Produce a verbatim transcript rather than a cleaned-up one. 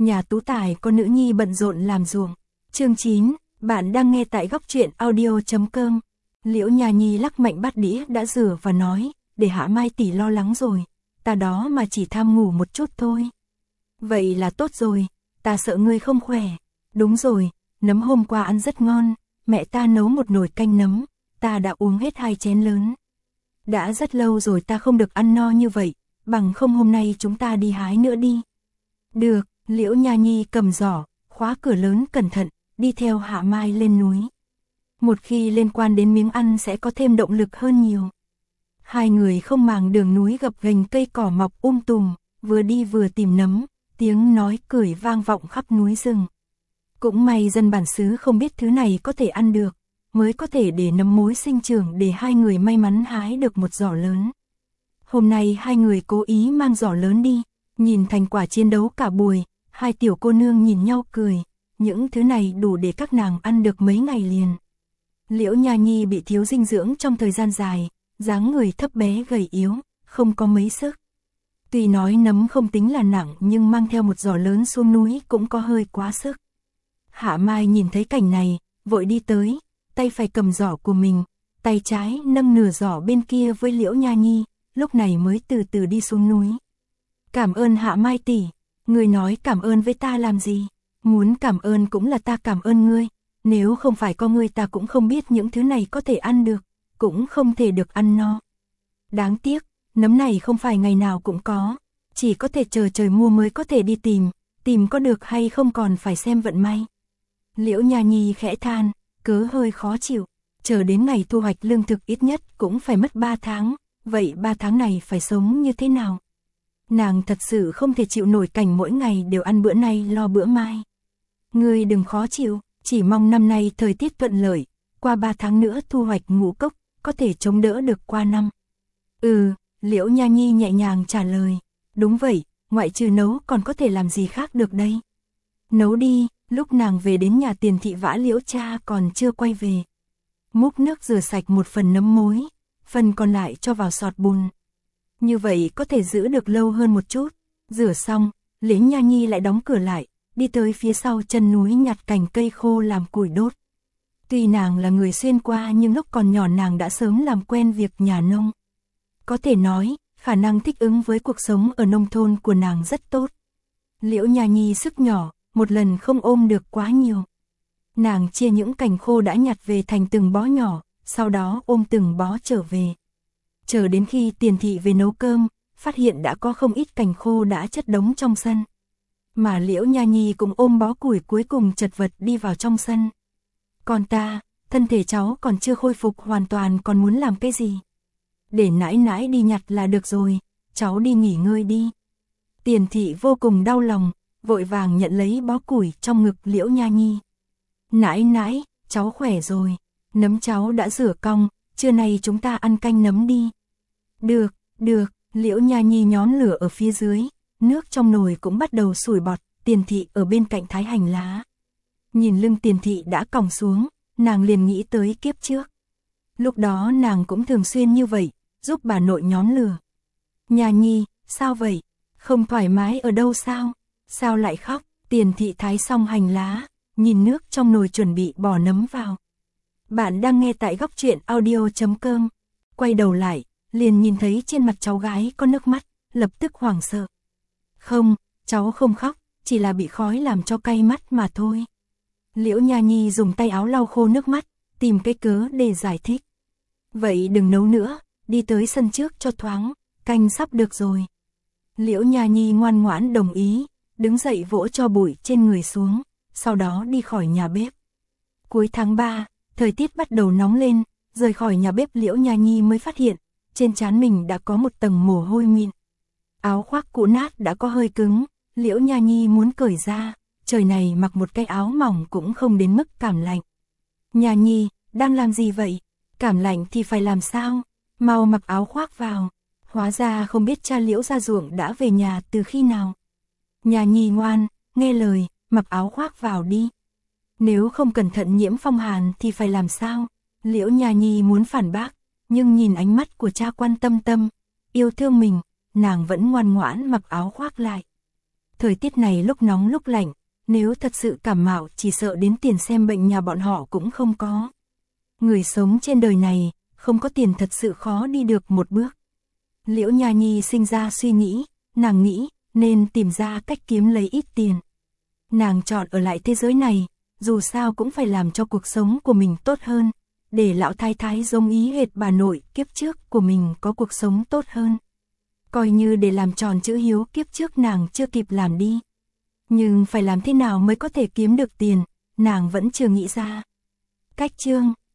Nhà Tú Tài có nữ nhi bận rộn làm ruộng. Chương chín, bạn đang nghe tại góc truyện audio chấm com. Liễu Nha Nhi lắc mạnh bát đĩa đã rửa và nói, để Hạ Mai tỷ lo lắng rồi, ta đó mà chỉ tham ngủ một chút thôi. Vậy là tốt rồi, ta sợ ngươi không khỏe. Đúng rồi, nấm hôm qua ăn rất ngon, mẹ ta nấu một nồi canh nấm, ta đã uống hết hai chén lớn. Đã rất lâu rồi ta không được ăn no như vậy, bằng không hôm nay chúng ta đi hái nữa đi. Được, Liễu Nha Nhi cầm giỏ, khóa cửa lớn cẩn thận, đi theo Hạ Mai lên núi. Một khi liên quan đến miếng ăn sẽ có thêm động lực hơn nhiều. Hai người không màng đường núi gập ghềnh cây cỏ mọc um tùm, vừa đi vừa tìm nấm, tiếng nói cười vang vọng khắp núi rừng. Cũng may dân bản xứ không biết thứ này có thể ăn được, mới có thể để nấm mối sinh trưởng để hai người may mắn hái được một giỏ lớn. Hôm nay hai người cố ý mang giỏ lớn đi, nhìn thành quả chiến đấu cả buổi, hai tiểu cô nương nhìn nhau cười, những thứ này đủ để các nàng ăn được mấy ngày liền. Liễu Nha Nhi bị thiếu dinh dưỡng trong thời gian dài, dáng người thấp bé gầy yếu, không có mấy sức. Tuy nói nấm không tính là nặng nhưng mang theo một giỏ lớn xuống núi cũng có hơi quá sức. Hạ Mai nhìn thấy cảnh này, vội đi tới, tay phải cầm giỏ của mình, tay trái nâng nửa giỏ bên kia với Liễu Nha Nhi, lúc này mới từ từ đi xuống núi. Cảm ơn Hạ Mai tỷ, ngươi nói cảm ơn với ta làm gì? Muốn cảm ơn cũng là ta cảm ơn ngươi, nếu không phải có ngươi ta cũng không biết những thứ này có thể ăn được, cũng không thể được ăn no. Đáng tiếc, nấm này không phải ngày nào cũng có, chỉ có thể chờ trời mưa mới có thể đi tìm, tìm có được hay không còn phải xem vận may. Liễu Nha Nhi khẽ than, cớ hơi khó chịu, chờ đến ngày thu hoạch lương thực ít nhất cũng phải mất ba tháng, vậy ba tháng này phải sống như thế nào? Nàng thật sự không thể chịu nổi cảnh mỗi ngày đều ăn bữa nay lo bữa mai. Ngươi đừng khó chịu, chỉ mong năm nay thời tiết thuận lợi, qua ba tháng nữa thu hoạch ngũ cốc, có thể chống đỡ được qua năm. Ừ, Liễu Nha Nhi nhẹ nhàng trả lời, đúng vậy, ngoại trừ nấu còn có thể làm gì khác được đây. Nấu đi, lúc nàng về đến nhà Tiền thị vã Liễu cha còn chưa quay về. Múc nước rửa sạch một phần nấm mối, phần còn lại cho vào sọt bùn. Như vậy có thể giữ được lâu hơn một chút. Rửa xong, Liễu Nha Nhi lại đóng cửa lại, đi tới phía sau chân núi nhặt cành cây khô làm củi đốt. Tuy nàng là người xuyên qua nhưng lúc còn nhỏ nàng đã sớm làm quen việc nhà nông. Có thể nói, khả năng thích ứng với cuộc sống ở nông thôn của nàng rất tốt. Liễu Nha Nhi sức nhỏ, một lần không ôm được quá nhiều. Nàng chia những cành khô đã nhặt về thành từng bó nhỏ, sau đó ôm từng bó trở về. Chờ đến khi Tiền thị về nấu cơm, phát hiện đã có không ít cành khô đã chất đống trong sân. Mà Liễu Nha Nhi cũng ôm bó củi cuối cùng chật vật đi vào trong sân. Còn ta, thân thể cháu còn chưa khôi phục hoàn toàn còn muốn làm cái gì? Để nãi nãi đi nhặt là được rồi, cháu đi nghỉ ngơi đi. Tiền thị vô cùng đau lòng, vội vàng nhận lấy bó củi trong ngực Liễu Nha Nhi. Nãi nãi, cháu khỏe rồi, nấm cháu đã rửa cong, trưa nay chúng ta ăn canh nấm đi. Được, được, Liễu Nha Nhi nhón lửa ở phía dưới, nước trong nồi cũng bắt đầu sủi bọt, Tiền thị ở bên cạnh thái hành lá. Nhìn lưng Tiền thị đã còng xuống, nàng liền nghĩ tới kiếp trước. Lúc đó nàng cũng thường xuyên như vậy, giúp bà nội nhón lửa. Nha Nhi, sao vậy? Không thoải mái ở đâu sao? Sao lại khóc? Tiền thị thái xong hành lá, nhìn nước trong nồi chuẩn bị bỏ nấm vào. Bạn đang nghe tại góc truyện audio chấm com. Quay đầu lại, liền nhìn thấy trên mặt cháu gái có nước mắt, lập tức hoảng sợ. Không, cháu không khóc, chỉ là bị khói làm cho cay mắt mà thôi. Liễu Nha Nhi dùng tay áo lau khô nước mắt, tìm cái cớ để giải thích. Vậy đừng nấu nữa, đi tới sân trước cho thoáng, canh sắp được rồi. Liễu Nha Nhi ngoan ngoãn đồng ý, đứng dậy vỗ cho bụi trên người xuống, sau đó đi khỏi nhà bếp. Cuối tháng ba, thời tiết bắt đầu nóng lên, rời khỏi nhà bếp Liễu Nha Nhi mới phát hiện, trên trán mình đã có một tầng mồ hôi mịn. Áo khoác cũ nát đã có hơi cứng, Liễu Nha Nhi muốn cởi ra, trời này mặc một cái áo mỏng cũng không đến mức cảm lạnh. Nha Nhi, đang làm gì vậy? Cảm lạnh thì phải làm sao? Mau mặc áo khoác vào. Hóa ra không biết cha Liễu ra ruộng đã về nhà từ khi nào. Nha Nhi ngoan, nghe lời, mặc áo khoác vào đi. Nếu không cẩn thận nhiễm phong hàn thì phải làm sao? Liễu Nha Nhi muốn phản bác, nhưng nhìn ánh mắt của cha quan tâm tâm, yêu thương mình, nàng vẫn ngoan ngoãn mặc áo khoác lại. Thời tiết này lúc nóng lúc lạnh, nếu thật sự cảm mạo chỉ sợ đến tiền xem bệnh nhà bọn họ cũng không có. Người sống trên đời này, không có tiền thật sự khó đi được một bước. Liễu Nha Nhi sinh ra suy nghĩ, nàng nghĩ, nên tìm ra cách kiếm lấy ít tiền. Nàng chọn ở lại thế giới này, dù sao cũng phải làm cho cuộc sống của mình tốt hơn, để lão thái thái giống ý hệt bà nội kiếp trước của mình có cuộc sống tốt hơn. Coi như để làm tròn chữ hiếu kiếp trước nàng chưa kịp làm đi. Nhưng phải làm thế nào mới có thể kiếm được tiền, nàng vẫn chưa nghĩ ra. Cách chương